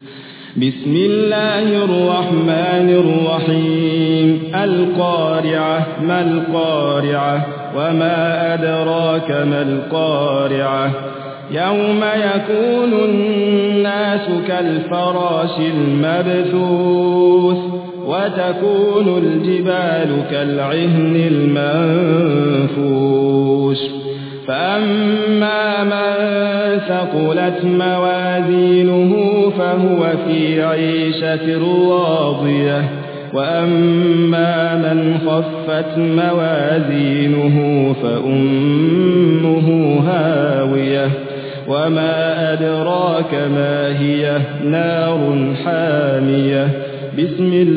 بسم الله الرحمن الرحيم القارعة ما القارعة وما أدراك ما القارعة يوم يكون الناس كالفراش المبثوث وتكون الجبال كالعهن المنفوش فأما من ثقلت موازينه فهو في عيشة راضية وأما من خفت موازينه فأمه هاوية وما أدراك ما هي نار حامية. بسم الله